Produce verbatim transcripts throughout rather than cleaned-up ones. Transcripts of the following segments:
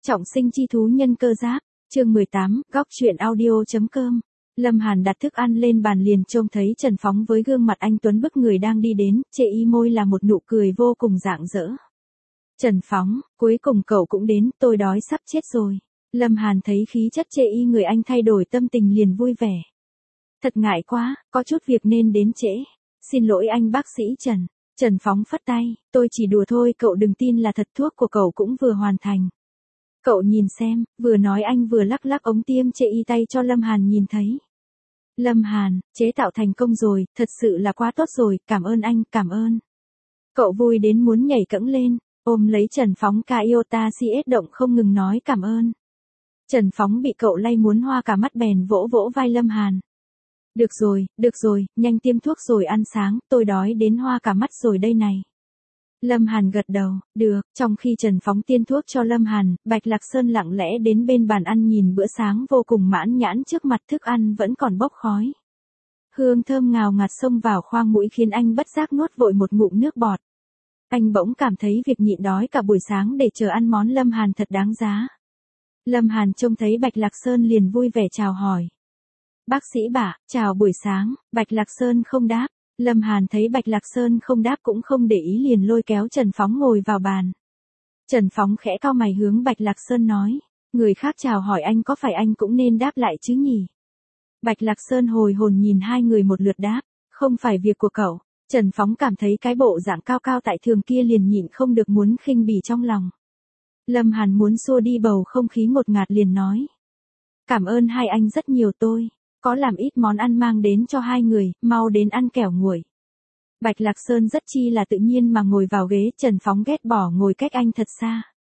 Trọng sinh chi thú nhân cơ giáp, chương mười tám, góc truyện audio.com. Lâm Hàn đặt thức ăn lên bàn liền trông thấy Trần Phóng với gương mặt anh tuấn bức người đang đi đến, chệ y môi là một nụ cười vô cùng rạng rỡ. Trần Phóng, cuối cùng cậu cũng đến, tôi đói sắp chết rồi. Lâm Hàn thấy khí chất chệ y người anh thay đổi tâm tình liền vui vẻ. Thật ngại quá, có chút việc nên đến trễ. Xin lỗi anh bác sĩ Trần. Trần Phóng phất tay, tôi chỉ đùa thôi, cậu đừng tin là thật, thuốc của cậu cũng vừa hoàn thành. Cậu nhìn xem, vừa nói anh vừa lắc lắc ống tiêm chệ y tay cho Lâm Hàn nhìn thấy. Lâm Hàn, chế tạo thành công rồi, thật sự là quá tốt rồi, cảm ơn anh, cảm ơn. Cậu vui đến muốn nhảy cẫng lên, ôm lấy Trần Phóng Iota xê ét động không ngừng nói cảm ơn. Trần Phóng bị cậu lay muốn hoa cả mắt bèn vỗ vỗ vai Lâm Hàn. Được rồi, được rồi, nhanh tiêm thuốc rồi ăn sáng, tôi đói đến hoa cả mắt rồi đây này. Lâm Hàn gật đầu, được, trong khi Trần Phóng tiêm thuốc cho Lâm Hàn, Bạch Lạc Sơn lặng lẽ đến bên bàn ăn nhìn bữa sáng vô cùng mãn nhãn, trước mặt thức ăn vẫn còn bốc khói. Hương thơm ngào ngạt xông vào khoang mũi khiến anh bất giác nuốt vội một ngụm nước bọt. Anh bỗng cảm thấy việc nhịn đói cả buổi sáng để chờ ăn món Lâm Hàn thật đáng giá. Lâm Hàn trông thấy Bạch Lạc Sơn liền vui vẻ chào hỏi. Bác sĩ Bả, chào buổi sáng. Bạch Lạc Sơn không đáp. Lâm Hàn thấy Bạch Lạc Sơn không đáp cũng không để ý liền lôi kéo Trần Phóng ngồi vào bàn. Trần Phóng khẽ cau mày hướng Bạch Lạc Sơn nói, người khác chào hỏi anh có phải anh cũng nên đáp lại chứ nhỉ? Bạch Lạc Sơn hồi hồn nhìn hai người một lượt đáp, không phải việc của cậu. Trần Phóng cảm thấy cái bộ dạng cao cao tại thường kia liền nhịn không được muốn khinh bỉ trong lòng. Lâm Hàn muốn xua đi bầu không khí ngột ngạt liền nói, cảm ơn hai anh rất nhiều, tôi có làm ít món ăn mang đến cho hai người, mau đến ăn kẻo nguội. Bạch Lạc Sơn rất chi là tự nhiên mà ngồi vào ghế, Trần Phóng ghét bỏ ngồi cách anh thật xa.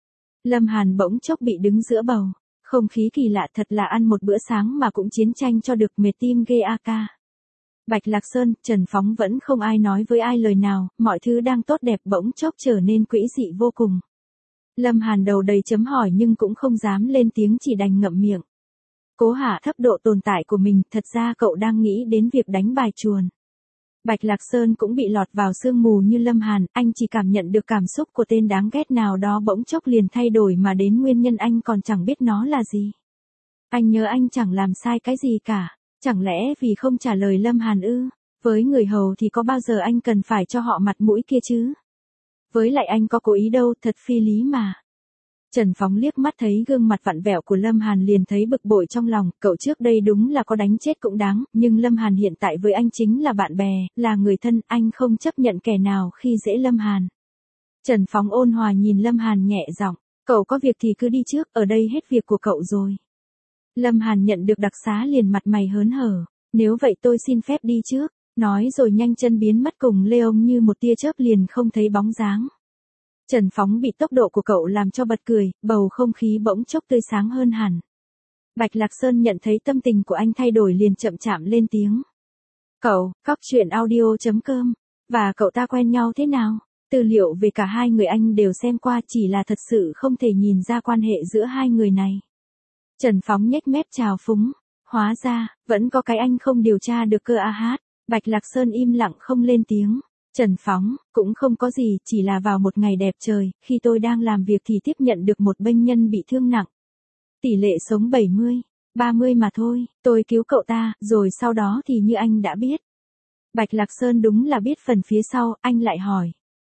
Lâm Hàn bỗng chốc bị đứng giữa bầu, không khí kỳ lạ thật là ăn một bữa sáng mà cũng chiến tranh cho được mệt tim ghê a ca. Bạch Lạc Sơn, Trần Phóng vẫn không ai nói với ai lời nào, mọi thứ đang tốt đẹp bỗng chốc trở nên quỷ dị vô cùng. Lâm Hàn đầu đầy chấm hỏi nhưng cũng không dám lên tiếng, chỉ đành ngậm miệng. Cố hạ thấp độ tồn tại của mình, thật ra cậu đang nghĩ đến việc đánh bài chuồn. Bạch Lạc Sơn cũng bị lọt vào sương mù như Lâm Hàn, anh chỉ cảm nhận được cảm xúc của tên đáng ghét nào đó bỗng chốc liền thay đổi mà đến nguyên nhân anh còn chẳng biết nó là gì. Anh nhớ anh chẳng làm sai cái gì cả, chẳng lẽ vì không trả lời Lâm Hàn ư? Với người hầu thì có bao giờ anh cần phải cho họ mặt mũi kia chứ? Với lại anh có cố ý đâu, thật phi lý mà. Trần Phóng liếc mắt thấy gương mặt vặn vẹo của Lâm Hàn liền thấy bực bội trong lòng, cậu trước đây đúng là có đánh chết cũng đáng, nhưng Lâm Hàn hiện tại với anh chính là bạn bè, là người thân, anh không chấp nhận kẻ nào khi dễ Lâm Hàn. Trần Phóng ôn hòa nhìn Lâm Hàn nhẹ giọng, cậu có việc thì cứ đi trước, ở đây hết việc của cậu rồi. Lâm Hàn nhận được đặc xá liền mặt mày hớn hở, nếu vậy tôi xin phép đi trước, nói rồi nhanh chân biến mất cùng Leon như một tia chớp liền không thấy bóng dáng. Trần Phóng bị tốc độ của cậu làm cho bật cười, bầu không khí bỗng chốc tươi sáng hơn hẳn. Bạch Lạc Sơn nhận thấy tâm tình của anh thay đổi liền chậm chạm lên tiếng. Cậu, góc truyện audio.com, và cậu ta quen nhau thế nào? Tư liệu về cả hai người anh đều xem qua, chỉ là thật sự không thể nhìn ra quan hệ giữa hai người này. Trần Phóng nhếch mép chào phúng, hóa ra, vẫn có cái anh không điều tra được cơ a hát. Bạch Lạc Sơn im lặng không lên tiếng. Trần Phóng, cũng không có gì, chỉ là vào một ngày đẹp trời, khi tôi đang làm việc thì tiếp nhận được một bệnh nhân bị thương nặng. Tỷ lệ sống bảy mươi, ba mươi mà thôi, tôi cứu cậu ta, rồi sau đó thì như anh đã biết. Bạch Lạc Sơn đúng là biết phần phía sau, anh lại hỏi.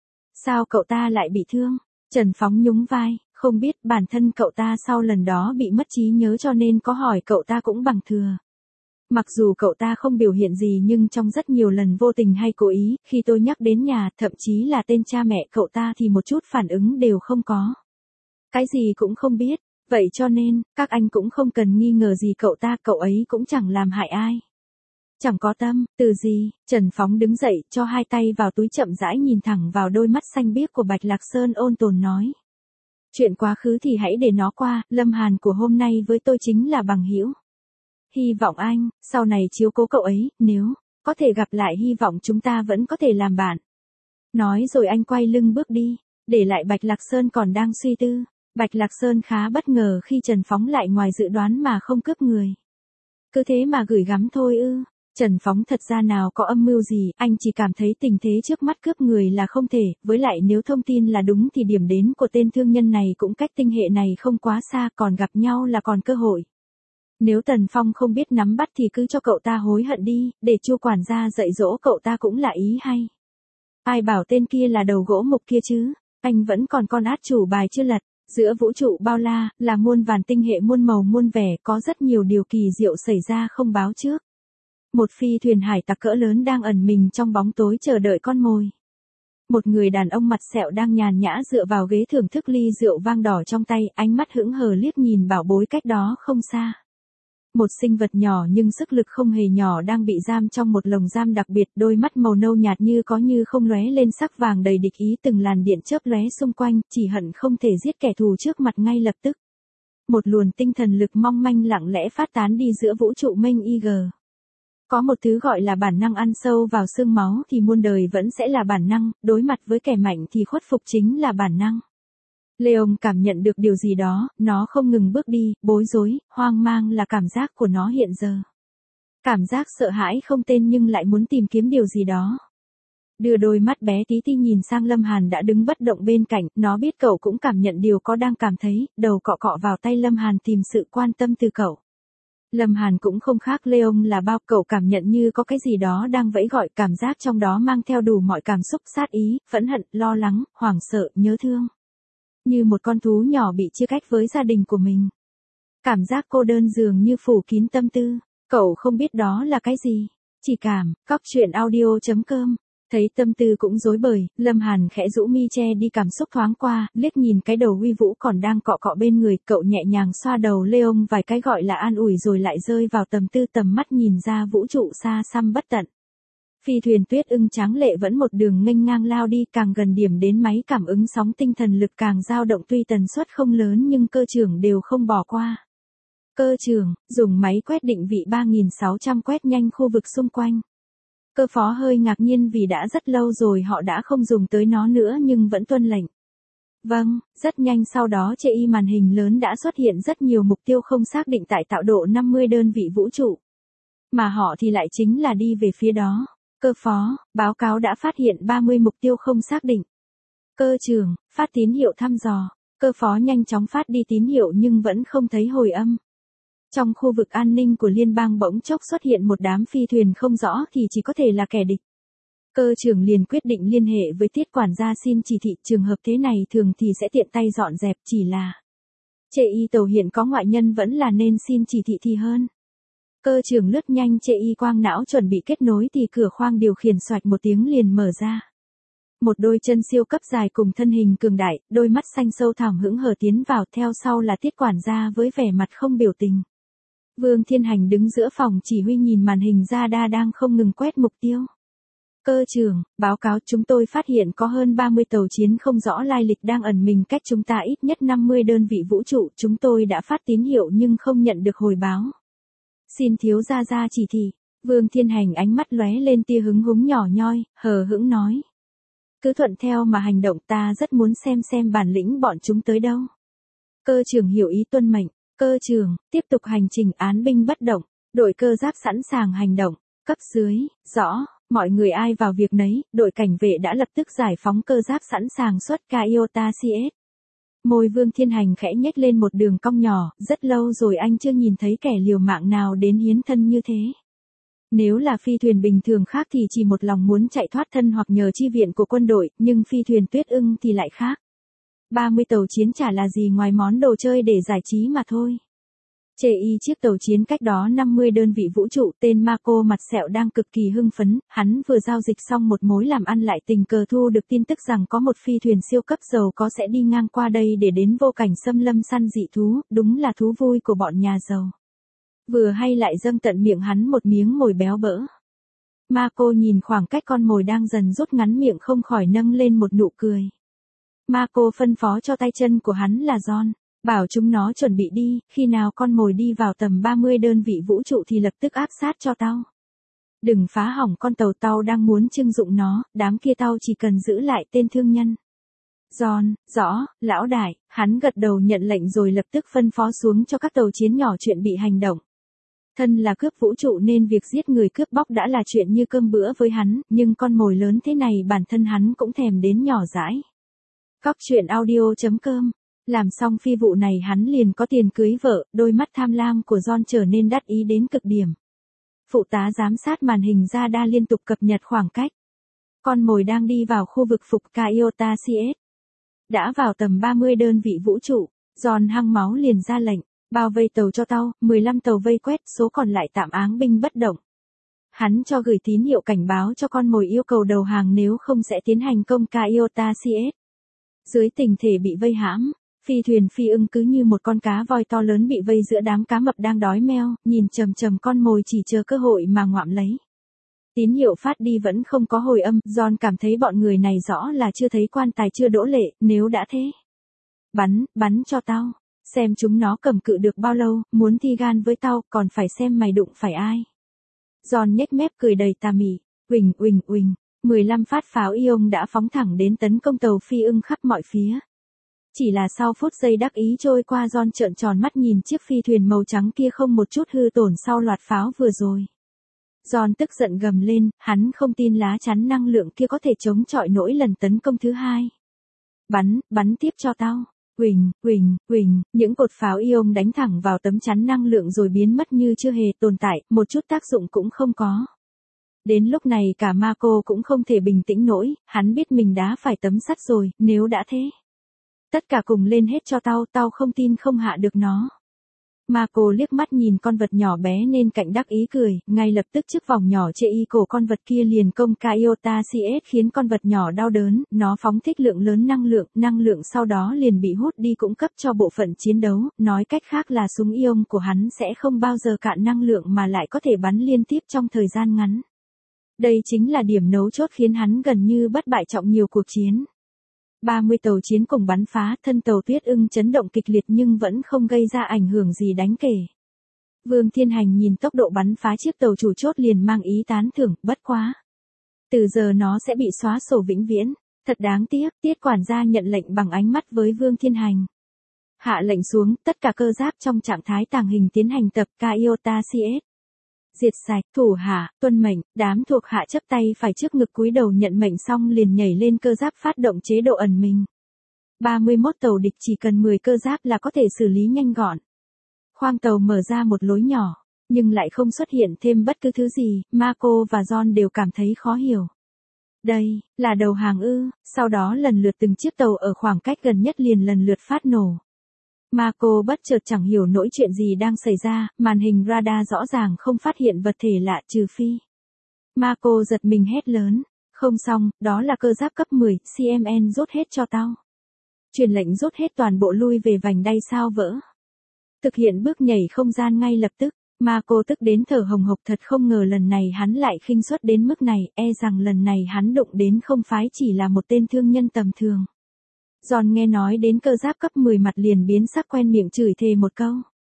Sao cậu ta lại bị thương? Trần Phóng nhún vai, không biết, bản thân cậu ta sau lần đó bị mất trí nhớ cho nên có hỏi cậu ta cũng bằng thừa. Mặc dù cậu ta không biểu hiện gì nhưng trong rất nhiều lần vô tình hay cố ý, khi tôi nhắc đến nhà, thậm chí là tên cha mẹ cậu ta thì một chút phản ứng đều không có. Cái gì cũng không biết, vậy cho nên, các anh cũng không cần nghi ngờ gì cậu ta, cậu ấy cũng chẳng làm hại ai. Chẳng có tâm, từ gì, Trần Phóng đứng dậy, cho hai tay vào túi chậm rãi nhìn thẳng vào đôi mắt xanh biếc của Bạch Lạc Sơn ôn tồn nói. Chuyện quá khứ thì hãy để nó qua, Lâm Hàn của hôm nay với tôi chính là bằng hữu. Hy vọng anh, sau này chiếu cố cậu ấy, nếu có thể gặp lại hy vọng chúng ta vẫn có thể làm bạn. Nói rồi anh quay lưng bước đi, để lại Bạch Lạc Sơn còn đang suy tư. Bạch Lạc Sơn khá bất ngờ khi Trần Phóng lại ngoài dự đoán mà không cướp người. Cứ thế mà gửi gắm thôi ư. Trần Phóng thật ra nào có âm mưu gì, anh chỉ cảm thấy tình thế trước mắt cướp người là không thể, với lại nếu thông tin là đúng thì điểm đến của tên thương nhân này cũng cách tinh hệ này không quá xa, còn gặp nhau là còn cơ hội. Nếu Tần Phong không biết nắm bắt thì cứ cho cậu ta hối hận đi, để Chu quản gia dạy dỗ cậu ta cũng là ý hay. Ai bảo tên kia là đầu gỗ mục kia chứ, anh vẫn còn con át chủ bài chưa lật. Giữa vũ trụ bao la, là muôn vàn tinh hệ muôn màu muôn vẻ, có rất nhiều điều kỳ diệu xảy ra không báo trước. Một phi thuyền hải tặc cỡ lớn đang ẩn mình trong bóng tối chờ đợi con mồi. Một người đàn ông mặt sẹo đang nhàn nhã dựa vào ghế thưởng thức ly rượu vang đỏ trong tay, ánh mắt hững hờ liếc nhìn bảo bối cách đó không xa. Một sinh vật nhỏ nhưng sức lực không hề nhỏ đang bị giam trong một lồng giam đặc biệt, đôi mắt màu nâu nhạt như có như không lóe lên sắc vàng đầy địch ý, từng làn điện chớp lóe xung quanh, chỉ hận không thể giết kẻ thù trước mặt ngay lập tức. Một luồng tinh thần lực mong manh lặng lẽ phát tán đi giữa vũ trụ mênh y gờ. Có một thứ gọi là bản năng ăn sâu vào xương máu thì muôn đời vẫn sẽ là bản năng, đối mặt với kẻ mạnh thì khuất phục chính là bản năng. Leon cảm nhận được điều gì đó, nó không ngừng bước đi, bối rối, hoang mang là cảm giác của nó hiện giờ. Cảm giác sợ hãi không tên nhưng lại muốn tìm kiếm điều gì đó. Đưa đôi mắt bé tí ti nhìn sang Lâm Hàn đã đứng bất động bên cạnh, nó biết cậu cũng cảm nhận điều có đang cảm thấy, đầu cọ cọ vào tay Lâm Hàn tìm sự quan tâm từ cậu. Lâm Hàn cũng không khác Leon là bao, cậu cảm nhận như có cái gì đó đang vẫy gọi, cảm giác trong đó mang theo đủ mọi cảm xúc sát ý, phẫn hận, lo lắng, hoảng sợ, nhớ thương. Như một con thú nhỏ bị chia cách với gia đình của mình. Cảm giác cô đơn dường như phủ kín tâm tư, cậu không biết đó là cái gì. Chỉ cảm, cóc truyện audio chấm com. Thấy tâm tư cũng rối bời, Lâm Hàn khẽ rũ mi che đi cảm xúc thoáng qua, liếc nhìn cái đầu uy vũ còn đang cọ cọ bên người, cậu nhẹ nhàng xoa đầu Leon vài cái gọi là an ủi rồi lại rơi vào tầm tư, tầm mắt nhìn ra vũ trụ xa xăm bất tận. Phi thuyền tuyết ưng tráng lệ vẫn một đường nghênh ngang lao đi, càng gần điểm đến máy cảm ứng sóng tinh thần lực càng dao động, tuy tần suất không lớn nhưng cơ trưởng đều không bỏ qua. Cơ trưởng, dùng máy quét định vị ba nghìn sáu trăm quét nhanh khu vực xung quanh. Cơ phó hơi ngạc nhiên vì đã rất lâu rồi họ đã không dùng tới nó nữa nhưng vẫn tuân lệnh. Vâng, rất nhanh sau đó trên y màn hình lớn đã xuất hiện rất nhiều mục tiêu không xác định tại tạo độ năm mươi đơn vị vũ trụ. Mà họ thì lại chính là đi về phía đó. Cơ phó, báo cáo đã phát hiện ba mươi mục tiêu không xác định. Cơ trưởng, phát tín hiệu thăm dò. Cơ phó nhanh chóng phát đi tín hiệu nhưng vẫn không thấy hồi âm. Trong khu vực an ninh của liên bang bỗng chốc xuất hiện một đám phi thuyền không rõ thì chỉ có thể là kẻ địch. Cơ trưởng liền quyết định liên hệ với tiết quản gia xin chỉ thị, trường hợp thế này thường thì sẽ tiện tay dọn dẹp, chỉ là chê y tàu hiện có ngoại nhân vẫn là nên xin chỉ thị thì hơn. Cơ trưởng lướt nhanh chê y quang não chuẩn bị kết nối thì cửa khoang điều khiển xoạch một tiếng liền mở ra. Một đôi chân siêu cấp dài cùng thân hình cường đại, đôi mắt xanh sâu thẳm hững hờ tiến vào, theo sau là tiết quản gia với vẻ mặt không biểu tình. Vương Thiên Hành đứng giữa phòng chỉ huy nhìn màn hình radar đang không ngừng quét mục tiêu. Cơ trưởng, báo cáo chúng tôi phát hiện có hơn ba mươi tàu chiến không rõ lai lịch đang ẩn mình cách chúng ta ít nhất năm mươi đơn vị vũ trụ, chúng tôi đã phát tín hiệu nhưng không nhận được hồi báo. Xin thiếu gia ra chỉ thị. Vương Thiên Hành ánh mắt lóe lên tia hứng húng nhỏ nhoi, hờ hững nói. Cứ thuận theo mà hành động, ta rất muốn xem xem bản lĩnh bọn chúng tới đâu. Cơ trưởng hiểu ý tuân mệnh. Cơ trưởng, tiếp tục hành trình án binh bất động, đội cơ giáp sẵn sàng hành động, cấp dưới, rõ, mọi người ai vào việc nấy, đội cảnh vệ đã lập tức giải phóng cơ giáp sẵn sàng xuất ca iota xê ét. Môi Vương Thiên Hành khẽ nhếch lên một đường cong nhỏ, rất lâu rồi anh chưa nhìn thấy kẻ liều mạng nào đến hiến thân như thế. Nếu là phi thuyền bình thường khác thì chỉ một lòng muốn chạy thoát thân hoặc nhờ chi viện của quân đội, nhưng phi thuyền tuyết ưng thì lại khác. ba mươi tàu chiến chả là gì ngoài món đồ chơi để giải trí mà thôi. Chê y chiếc tàu chiến cách đó năm mươi đơn vị vũ trụ, tên Marco mặt sẹo đang cực kỳ hưng phấn, hắn vừa giao dịch xong một mối làm ăn lại tình cờ thu được tin tức rằng có một phi thuyền siêu cấp giàu có sẽ đi ngang qua đây để đến vô cảnh xâm lâm săn dị thú, đúng là thú vui của bọn nhà giàu. Vừa hay lại dâng tận miệng hắn một miếng mồi béo bỡ. Marco nhìn khoảng cách con mồi đang dần rút ngắn miệng không khỏi nâng lên một nụ cười. Marco phân phó cho tay chân của hắn là John, bảo chúng nó chuẩn bị đi, khi nào con mồi đi vào tầm ba mươi đơn vị vũ trụ thì lập tức áp sát cho tao. Đừng phá hỏng con tàu, tao đang muốn trưng dụng nó, đám kia tao chỉ cần giữ lại tên thương nhân. John, rõ, lão đại, hắn gật đầu nhận lệnh rồi lập tức phân phó xuống cho các tàu chiến nhỏ chuyện bị hành động. Thân là cướp vũ trụ nên việc giết người cướp bóc đã là chuyện như cơm bữa với hắn, nhưng con mồi lớn thế này bản thân hắn cũng thèm đến nhỏ dãi. Cóc truyện audio chấm com. Làm xong phi vụ này hắn liền có tiền cưới vợ, đôi mắt tham lam của John trở nên đắc ý đến cực điểm. Phụ tá giám sát màn hình radar liên tục cập nhật khoảng cách. Con mồi đang đi vào khu vực phục Kaiota xê ét. Đã vào tầm ba mươi đơn vị vũ trụ, John hăng máu liền ra lệnh, bao vây tàu cho tao, mười lăm tàu vây quét, số còn lại tạm áng binh bất động. Hắn cho gửi tín hiệu cảnh báo cho con mồi yêu cầu đầu hàng nếu không sẽ tiến hành công Kaiota xê ét. Dưới tình thể bị vây hãm, phi thuyền phi ưng cứ như một con cá voi to lớn bị vây giữa đám cá mập đang đói meo, nhìn chầm chầm con mồi chỉ chờ cơ hội mà ngoạm lấy. Tín hiệu phát đi vẫn không có hồi âm, John cảm thấy bọn người này rõ là chưa thấy quan tài chưa đỗ lệ, nếu đã thế. Bắn, bắn cho tao, xem chúng nó cầm cự được bao lâu, muốn thi gan với tao, còn phải xem mày đụng phải ai. John nhếch mép cười đầy tà mị, uỳnh uỳnh uỳnh, mười lăm phát pháo ion đã phóng thẳng đến tấn công tàu phi ưng khắp mọi phía. Chỉ là sau phút giây đắc ý trôi qua John trợn tròn mắt nhìn chiếc phi thuyền màu trắng kia không một chút hư tổn sau loạt pháo vừa rồi. John tức giận gầm lên, hắn không tin lá chắn năng lượng kia có thể chống chọi nổi lần tấn công thứ hai. Bắn, bắn tiếp cho tao. Huỳnh, huỳnh, huỳnh, những cột pháo ion đánh thẳng vào tấm chắn năng lượng rồi biến mất như chưa hề tồn tại, một chút tác dụng cũng không có. Đến lúc này cả Marco cũng không thể bình tĩnh nổi, hắn biết mình đã phải tấm sắt rồi, nếu đã thế. Tất cả cùng lên hết cho tao, tao không tin không hạ được nó. Marco liếc mắt nhìn con vật nhỏ bé nên cạnh đắc ý cười, ngay lập tức chiếc vòng nhỏ chê y cổ con vật kia liền công Kaiota xê ét khiến con vật nhỏ đau đớn, nó phóng thích lượng lớn năng lượng, năng lượng sau đó liền bị hút đi cung cấp cho bộ phận chiến đấu, nói cách khác là súng ion của hắn sẽ không bao giờ cạn năng lượng mà lại có thể bắn liên tiếp trong thời gian ngắn. Đây chính là điểm nấu chốt khiến hắn gần như bất bại trong nhiều cuộc chiến. ba mươi tàu chiến cùng bắn phá, thân tàu Tuyết Ưng chấn động kịch liệt nhưng vẫn không gây ra ảnh hưởng gì đáng kể. Vương Thiên Hành nhìn tốc độ bắn phá chiếc tàu chủ chốt liền mang ý tán thưởng, bất quá. Từ giờ nó sẽ bị xóa sổ vĩnh viễn, thật đáng tiếc, Tiết quản gia nhận lệnh bằng ánh mắt với Vương Thiên Hành. Hạ lệnh xuống, tất cả cơ giáp trong trạng thái tàng hình tiến hành tập Kaiota xê ét. Diệt sạch, thủ hạ, tuân mệnh, đám thuộc hạ chấp tay phải trước ngực cúi đầu nhận mệnh xong liền nhảy lên cơ giáp phát động chế độ ẩn mình. ba mươi mốt tàu địch chỉ cần mười cơ giáp là có thể xử lý nhanh gọn. Khoang tàu mở ra một lối nhỏ, nhưng lại không xuất hiện thêm bất cứ thứ gì, Marco và John đều cảm thấy khó hiểu. Đây, là đầu hàng ư, sau đó lần lượt từng chiếc tàu ở khoảng cách gần nhất liền lần lượt phát nổ. Marco bất chợt chẳng hiểu nổi chuyện gì đang xảy ra, màn hình radar rõ ràng không phát hiện vật thể lạ trừ phi. Marco giật mình hét lớn, không xong, đó là cơ giáp cấp mười, xê em en rút hết cho tao. Truyền lệnh rút hết toàn bộ lui về vành đai sao vỡ. Thực hiện bước nhảy không gian ngay lập tức, Marco tức đến thở hồng hộc thật không ngờ lần này hắn lại khinh suất đến mức này, e rằng lần này hắn đụng đến không phái chỉ là một tên thương nhân tầm thường. John nghe nói đến cơ giáp cấp mười mặt liền biến sắc quen miệng chửi thề một câu.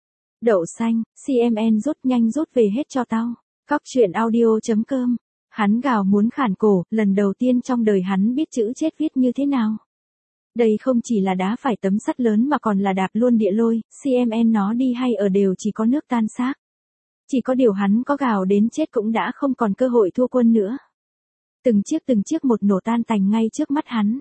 Đậu xanh, xê em en rút nhanh rút về hết cho tao. Cóc truyện audio chấm com. Hắn gào muốn khản cổ, lần đầu tiên trong đời hắn biết chữ chết viết như thế nào. Đây không chỉ là đá phải tấm sắt lớn mà còn là đạp luôn địa lôi, xê em en nó đi hay ở đều chỉ có nước tan xác. Chỉ có điều hắn có gào đến chết cũng đã không còn cơ hội thua quân nữa. Từng chiếc từng chiếc một nổ tan tành ngay trước mắt hắn.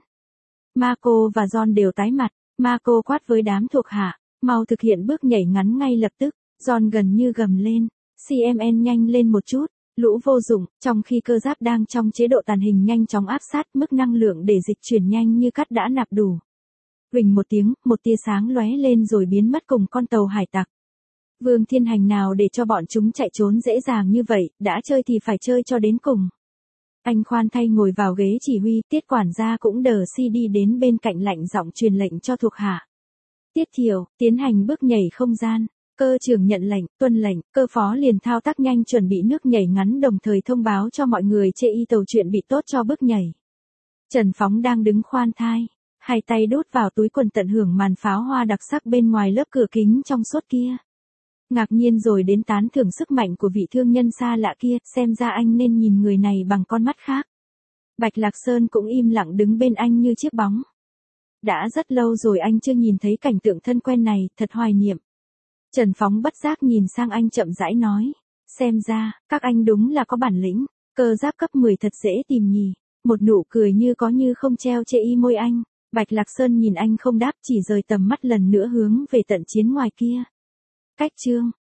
Marco và John đều tái mặt, Marco quát với đám thuộc hạ, mau thực hiện bước nhảy ngắn ngay lập tức, John gần như gầm lên, xê em en nhanh lên một chút, lũ vô dụng, trong khi cơ giáp đang trong chế độ tàn hình nhanh chóng áp sát mức năng lượng để dịch chuyển nhanh như cắt đã nạp đủ. Huỳnh một tiếng, một tia sáng lóe lên rồi biến mất cùng con tàu hải tặc. Vương Thiên Hành nào để cho bọn chúng chạy trốn dễ dàng như vậy, đã chơi thì phải chơi cho đến cùng. Anh khoan thay ngồi vào ghế chỉ huy, Tiết quản gia cũng đờ xê đi đến bên cạnh lạnh giọng truyền lệnh cho thuộc hạ. Tiết Thiều, tiến hành bước nhảy không gian. Cơ trưởng nhận lệnh, tuân lệnh, cơ phó liền thao tác nhanh chuẩn bị nước nhảy ngắn đồng thời thông báo cho mọi người chê y tàu chuyện bị tốt cho bước nhảy. Trần Phóng đang đứng khoan thai, hai tay đút vào túi quần tận hưởng màn pháo hoa đặc sắc bên ngoài lớp cửa kính trong suốt kia. Ngạc nhiên rồi đến tán thưởng sức mạnh của vị thương nhân xa lạ kia, xem ra anh nên nhìn người này bằng con mắt khác. Bạch Lạc Sơn cũng im lặng đứng bên anh như chiếc bóng. Đã rất lâu rồi anh chưa nhìn thấy cảnh tượng thân quen này, thật hoài niệm. Trần Phóng bất giác nhìn sang anh chậm rãi nói. Xem ra, các anh đúng là có bản lĩnh, cơ giáp cấp mười thật dễ tìm nhỉ. Một nụ cười như có như không treo trên y môi anh. Bạch Lạc Sơn nhìn anh không đáp, chỉ rời tầm mắt lần nữa hướng về tận chiến ngoài kia. Cách chương